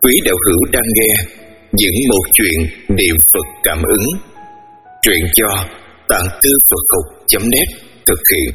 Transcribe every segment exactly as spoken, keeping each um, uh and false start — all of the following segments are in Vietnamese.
Quý đạo hữu đang nghe những một chuyện niệm Phật cảm ứng. Truyện do tạng thư Phật học chấm net thực hiện.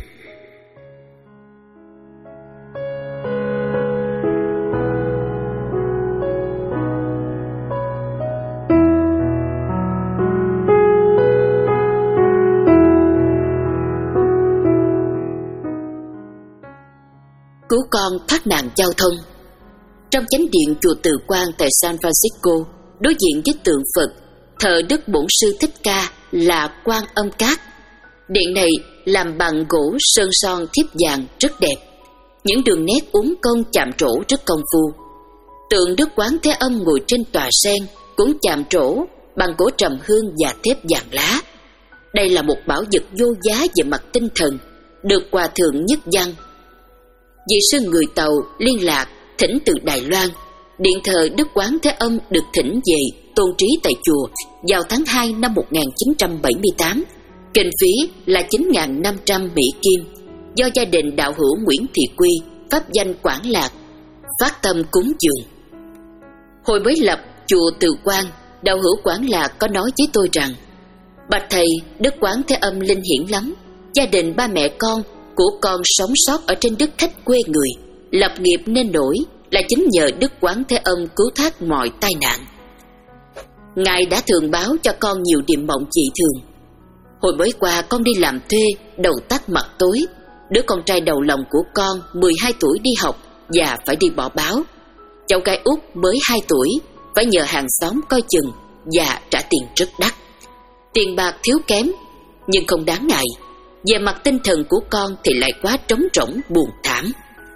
Cứu con thoát nạn giao thông. Trong chánh điện chùa Từ Quang tại San Francisco, đối diện với tượng Phật thờ Đức Bổn Sư Thích Ca là Quan Âm Cát. Điện này làm bằng gỗ sơn son thiếp vàng rất đẹp, những đường nét uốn cong chạm trổ rất công phu. Tượng Đức Quán Thế Âm ngồi trên tòa sen cũng chạm trổ bằng gỗ trầm hương và thép vàng lá. Đây là một bảo vật vô giá về mặt tinh thần, được Hòa Thượng Nhất Văn, vị sư người Tàu liên lạc thỉnh từ Đài Loan. Điện thờ Đức Quán Thế Âm được thỉnh về tôn trí tại chùa vào tháng hai năm một nghìn chín trăm bảy mươi tám. Kinh phí là chín nghìn năm trăm Mỹ Kim, do gia đình đạo hữu Nguyễn Thị Quy, pháp danh Quảng Lạc, phát tâm cúng dường. Hồi mới lập chùa Từ Quang, đạo hữu Quảng Lạc có nói với tôi rằng: bạch thầy, Đức Quán Thế Âm linh hiển lắm. Gia đình ba mẹ con của con sống sót ở trên đất khách quê người, lập nghiệp nên nổi là chính nhờ Đức Quán Thế Âm cứu thoát mọi tai nạn. Ngài đã thường báo cho con nhiều điềm mộng dị thường. Hồi mới qua con đi làm thuê, đầu tắt mặt tối. Đứa con trai đầu lòng của con mười hai tuổi đi học và phải đi bỏ báo. Cháu gái út mới hai tuổi phải nhờ hàng xóm coi chừng và trả tiền rất đắt. Tiền bạc thiếu kém nhưng không đáng ngại. Về mặt tinh thần của con thì lại quá trống rỗng buồn thảm,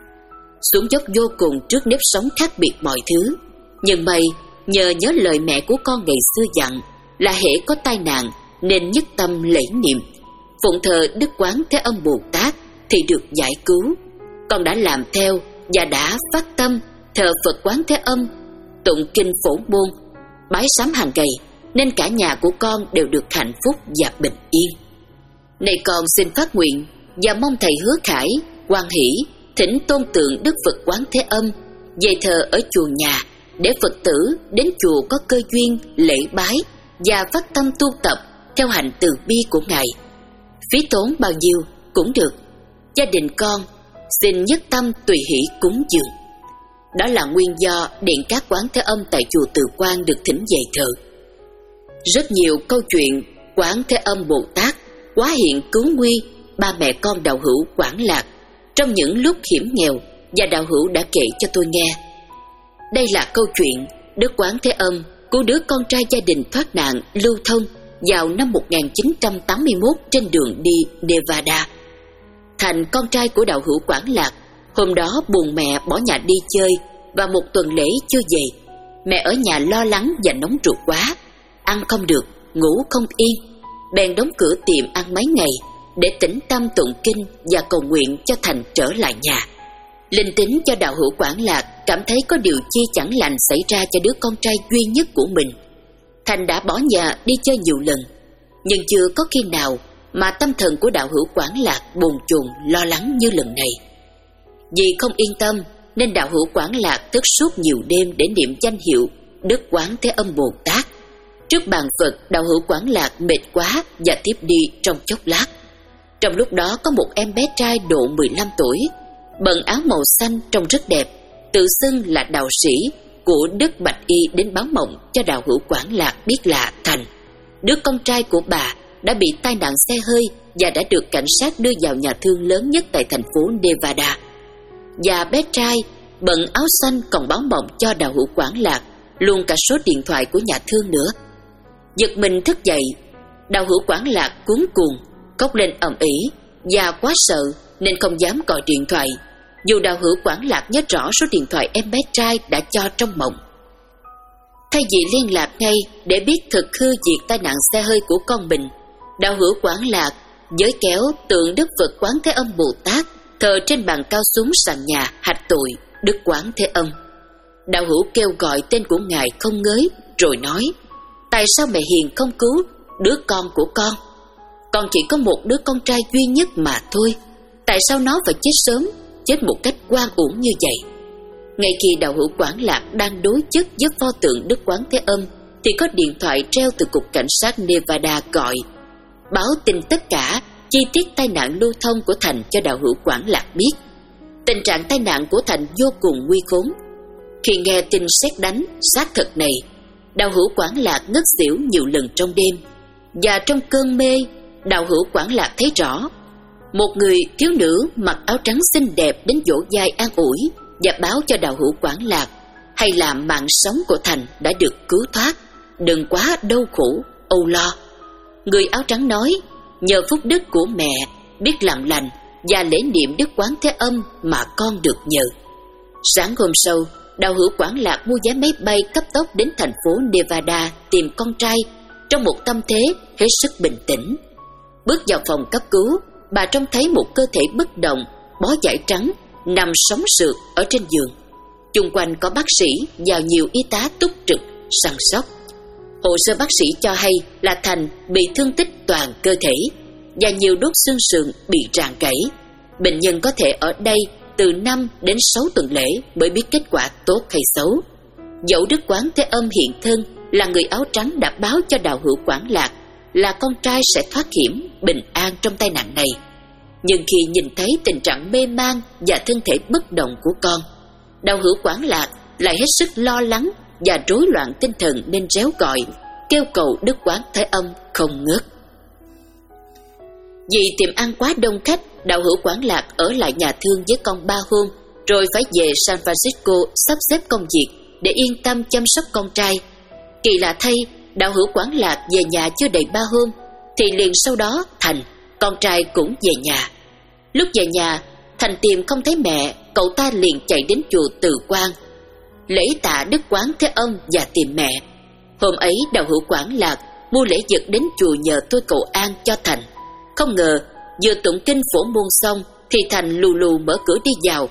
xuống dốc vô cùng trước nếp sống khác biệt mọi thứ. Nhưng may nhờ nhớ lời mẹ của con ngày xưa dặn là hễ có tai nạn nên nhất tâm lễ niệm, phụng thờ Đức Quán Thế Âm Bồ Tát thì được giải cứu. Con đã làm theo và đã phát tâm thờ Phật Quán Thế Âm, tụng kinh Phổ Môn, bái sám hàng ngày, nên cả nhà của con đều được hạnh phúc và bình yên. Này con xin phát nguyện và mong thầy Hứa Khải, hoan hỷ thỉnh tôn tượng Đức Phật Quán Thế Âm về thờ ở chùa nhà, để Phật tử đến chùa có cơ duyên lễ bái và phát tâm tu tập theo hạnh từ bi của Ngài. Phí tốn bao nhiêu cũng được. Gia đình con xin nhất tâm tùy hỷ cúng dường. Đó là nguyên do Điện Các Quán Thế Âm tại chùa Từ Quang được thỉnh về thờ. Rất nhiều câu chuyện Quán Thế Âm Bồ Tát hóa hiện cứu nguy ba mẹ con đạo hữu Quảng Lạc trong những lúc hiểm nghèo và đạo hữu đã kể cho tôi nghe. Đây là câu chuyện Đức Quán Thế Âm cứu đứa con trai gia đình thoát nạn lưu thông vào năm một nghìn chín trăm tám mươi mốt trên đường đi Nevada. Thành, con trai của đạo hữu Quảng Lạc, hôm đó buồn mẹ bỏ nhà đi chơi và một tuần lễ chưa về. Mẹ ở nhà lo lắng và nóng ruột quá, ăn không được, ngủ không yên, bèn đóng cửa tiệm ăn mấy ngày để tĩnh tâm tụng kinh và cầu nguyện cho Thành trở lại nhà. Linh tính cho đạo hữu Quảng Lạc cảm thấy có điều chi chẳng lành xảy ra cho đứa con trai duy nhất của mình. Thành đã bỏ nhà đi chơi nhiều lần, nhưng chưa có khi nào mà tâm thần của đạo hữu Quảng Lạc bồn chồn lo lắng như lần này. Vì không yên tâm nên đạo hữu Quảng Lạc thức suốt nhiều đêm để niệm danh hiệu Đức Quán Thế Âm Bồ Tát. Trước bàn Phật, đạo hữu Quảng Lạc mệt quá và tiếp đi trong chốc lát. Trong lúc đó có một em bé trai độ mười lăm tuổi, bận áo màu xanh trông rất đẹp, tự xưng là đạo sĩ của Đức Bạch Y đến báo mộng cho đạo hữu Quảng Lạc biết là Thành, đứa con trai của bà, đã bị tai nạn xe hơi và đã được cảnh sát đưa vào nhà thương lớn nhất tại thành phố Nevada. Và bé trai bận áo xanh còn báo mộng cho đạo hữu Quảng Lạc luôn cả số điện thoại của nhà thương nữa. Giật mình thức dậy, đạo hữu Quảng Lạc cuống cuồng khóc lên ầm ĩ và quá sợ nên không dám gọi điện thoại, dù đạo hữu Quảng Lạc nhớ rõ số điện thoại em bé trai đã cho trong mộng. Thay vì liên lạc ngay để biết thực hư việc tai nạn xe hơi của con mình, đạo hữu Quảng Lạc giới kéo tượng Đức Phật Quán Thế Âm Bồ Tát thờ trên bàn cao xuống sàn nhà hạch tội Đức Quán Thế Âm. Đạo hữu kêu gọi tên của Ngài không ngớt rồi nói: tại sao mẹ hiền không cứu đứa con của con? Con chỉ có một đứa con trai duy nhất mà thôi, tại sao nó phải chết sớm, chết một cách oan uổng như vậy? Ngay khi đạo hữu Quảng Lạc đang đối chất với pho tượng Đức Quán Thế Âm thì có điện thoại treo từ cục cảnh sát Nevada gọi, báo tin tất cả chi tiết tai nạn lưu thông của Thành cho đạo hữu Quảng Lạc biết. Tình trạng tai nạn của Thành vô cùng nguy khốn. Khi nghe tin sét đánh xác thật này, đạo hữu Quảng Lạc ngất xỉu nhiều lần trong đêm. Và trong cơn mê, đạo hữu Quảng Lạc thấy rõ một người thiếu nữ mặc áo trắng xinh đẹp đến vỗ vai an ủi và báo cho đạo hữu Quảng Lạc hay là mạng sống của Thành đã được cứu thoát, đừng quá đau khổ, âu lo. Người áo trắng nói, nhờ phúc đức của mẹ biết làm lành và lễ niệm Đức Quán Thế Âm mà con được nhờ. Sáng hôm sau, đạo hữu Quảng Lạc mua vé máy bay cấp tốc đến thành phố Nevada tìm con trai trong một tâm thế hết sức bình tĩnh. Bước vào phòng cấp cứu, bà trông thấy một cơ thể bất động, bó vải trắng, nằm sóng sượt ở trên giường. Chung quanh có bác sĩ và nhiều y tá túc trực săn sóc. Hồ sơ bác sĩ cho hay là Thành bị thương tích toàn cơ thể và nhiều đốt xương sườn bị rạn gãy. Bệnh nhân có thể ở đây từ năm đến sáu tuần lễ mới biết kết quả tốt hay xấu. Dẫu Đức Quán Thế Âm hiện thân là người áo trắng đã báo cho đạo hữu Quảng Lạc là con trai sẽ thoát hiểm bình an trong tai nạn này, nhưng khi nhìn thấy tình trạng mê man và thân thể bất động của con, đạo hữu Quảng Lạc lại hết sức lo lắng và rối loạn tinh thần nên réo gọi, kêu cầu Đức Quán Thế Âm không ngớt. Vì tiệm ăn quá đông khách, đạo hữu Quảng Lạc ở lại nhà thương với con ba hôm, rồi phải về San Francisco sắp xếp công việc để yên tâm chăm sóc con trai. Kỳ lạ thay, đạo hữu Quảng Lạc về nhà chưa đầy ba hôm, thì liền sau đó Thành, con trai cũng về nhà. Lúc về nhà, Thành tìm không thấy mẹ, cậu ta liền chạy đến chùa Từ Quang, lễ tạ Đức Quán Thế Âm và tìm mẹ. Hôm ấy đạo hữu Quảng Lạc mua lễ vật đến chùa nhờ tôi cầu an cho Thành. Không ngờ vừa tụng kinh phổ môn xong thì Thành lù lù mở cửa đi vào,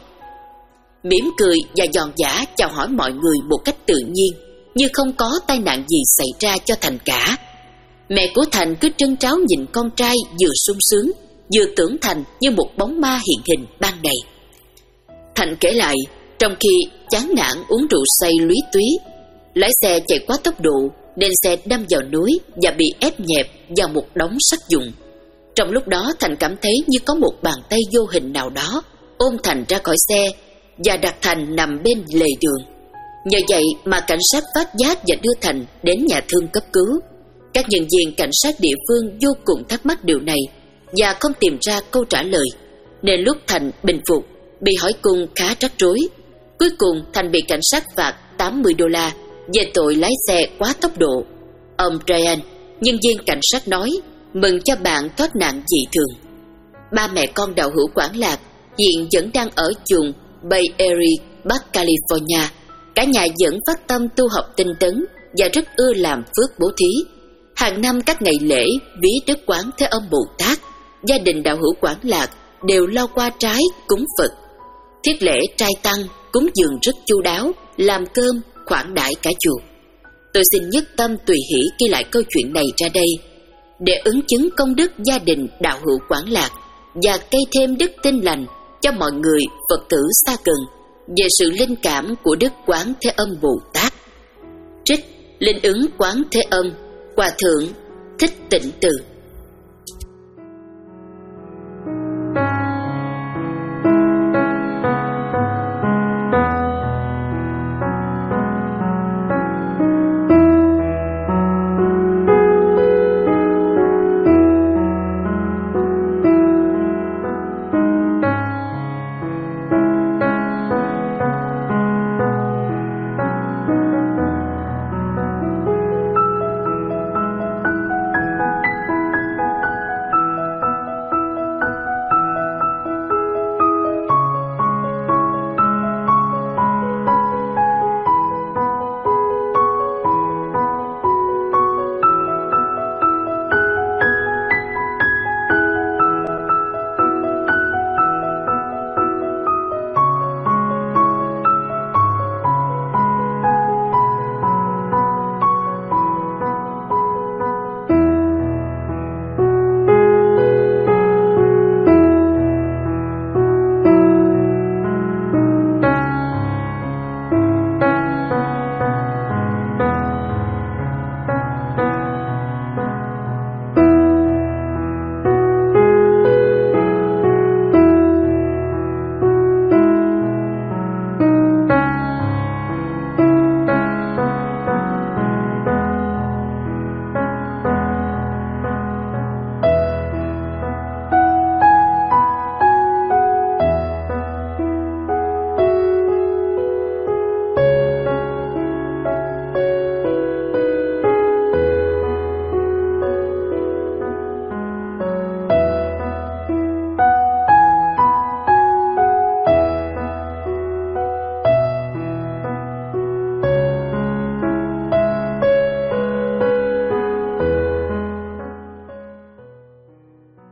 mỉm cười và giòn giã chào hỏi mọi người một cách tự nhiên, như không có tai nạn gì xảy ra cho Thành cả. Mẹ của Thành cứ trân tráo nhìn con trai, vừa sung sướng vừa tưởng Thành như một bóng ma hiện hình ban ngày. Thành kể lại, trong khi chán nản uống rượu say lúy túy, lái xe chạy quá tốc độ nên xe đâm vào núi và bị ép nhẹp vào một đống sắt vụn. Trong lúc đó Thành cảm thấy như có một bàn tay vô hình nào đó ôm Thành ra khỏi xe và đặt Thành nằm bên lề đường. Nhờ vậy mà cảnh sát phát giác và đưa Thành đến nhà thương cấp cứu. Các nhân viên cảnh sát địa phương vô cùng thắc mắc điều này và không tìm ra câu trả lời, nên lúc Thành bình phục, bị hỏi cung khá rắc rối. Cuối cùng Thành bị cảnh sát phạt tám mươi đô la về tội lái xe quá tốc độ. Ông Ryan, nhân viên cảnh sát nói, mừng cho bạn thoát nạn dị thường. Ba mẹ con đạo hữu Quảng Lạc hiện vẫn đang ở vùng Bay Area, Bắc California. Cả nhà vẫn phát tâm tu học tinh tấn và rất ưa làm phước bố thí. Hàng năm các ngày lễ ví Đức Quán Thế Âm Bồ Tát, gia đình đạo hữu Quảng Lạc đều lo qua trái cúng Phật. Thiết lễ trai tăng cúng dường rất chu đáo, làm cơm khoản đãi cả chùa. Tôi xin nhất tâm tùy hỷ ghi lại câu chuyện này ra đây để ứng chứng công đức gia đình đạo hữu Quảng Lạc và cây thêm đức tin lành cho mọi người Phật tử xa gần về sự linh cảm của Đức Quán Thế Âm Bồ Tát. Trích Linh ứng Quán Thế Âm, Hòa thượng Thích Tịnh Từ.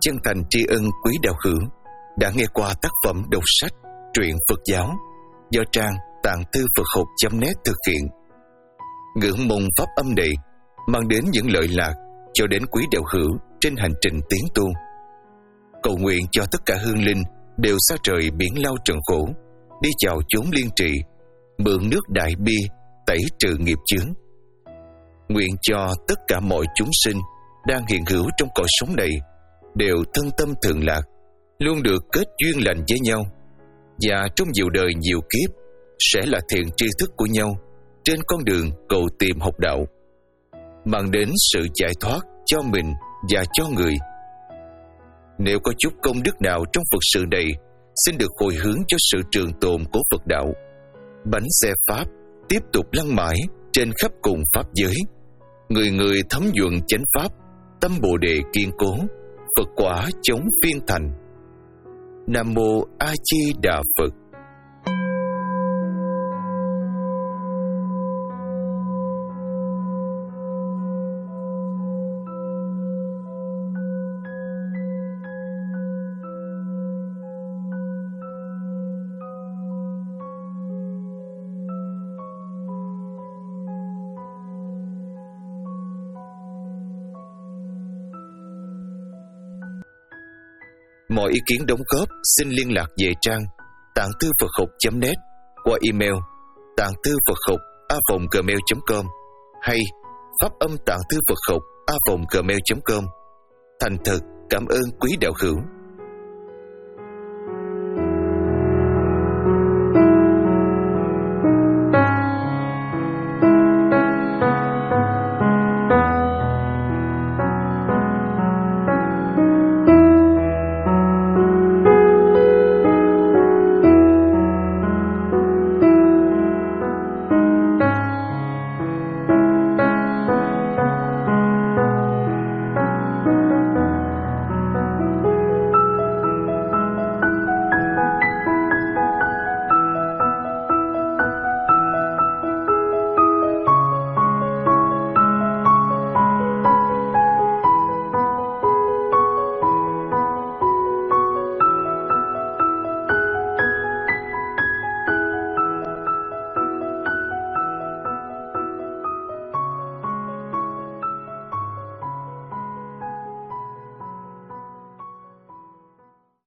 chân thành tri ân quý đạo hữu đã nghe qua tác phẩm đọc sách truyện Phật giáo do trang tạng thư Phật học chấm net thực hiện. Ngưỡng mong pháp âm này mang đến những lợi lạc cho đến quý đạo hữu trên hành trình tiến tu. Cầu nguyện cho tất cả hương linh đều xa trời biển lao trần khổ, đi chào chốn liên trì, mượn nước đại bi tẩy trừ nghiệp chướng. Nguyện cho tất cả mọi chúng sinh đang hiện hữu trong cõi sống này đều thân tâm thường lạc, luôn được kết duyên lành với nhau, và trong nhiều đời nhiều kiếp sẽ là thiện tri thức của nhau trên con đường cầu tìm học đạo, mang đến sự giải thoát cho mình và cho người. Nếu có chút công đức nào trong Phật sự này, xin được hồi hướng cho sự trường tồn của Phật đạo. Bánh xe Pháp tiếp tục lăn mãi trên khắp cùng Pháp giới, người người thấm nhuận chánh Pháp, tâm Bồ Đề kiên cố, Phật quả chống phiên thành. Nam Mô A Di Đà Phật. Mọi ý kiến đóng góp xin liên lạc về trang tạng thư Phật học chấm net qua email tạng thư Phật học a vòng gmail chấm com hay pháp âm tạng thư Phật học a vòng gmail chấm com. Thành thật cảm ơn quý đạo hữu.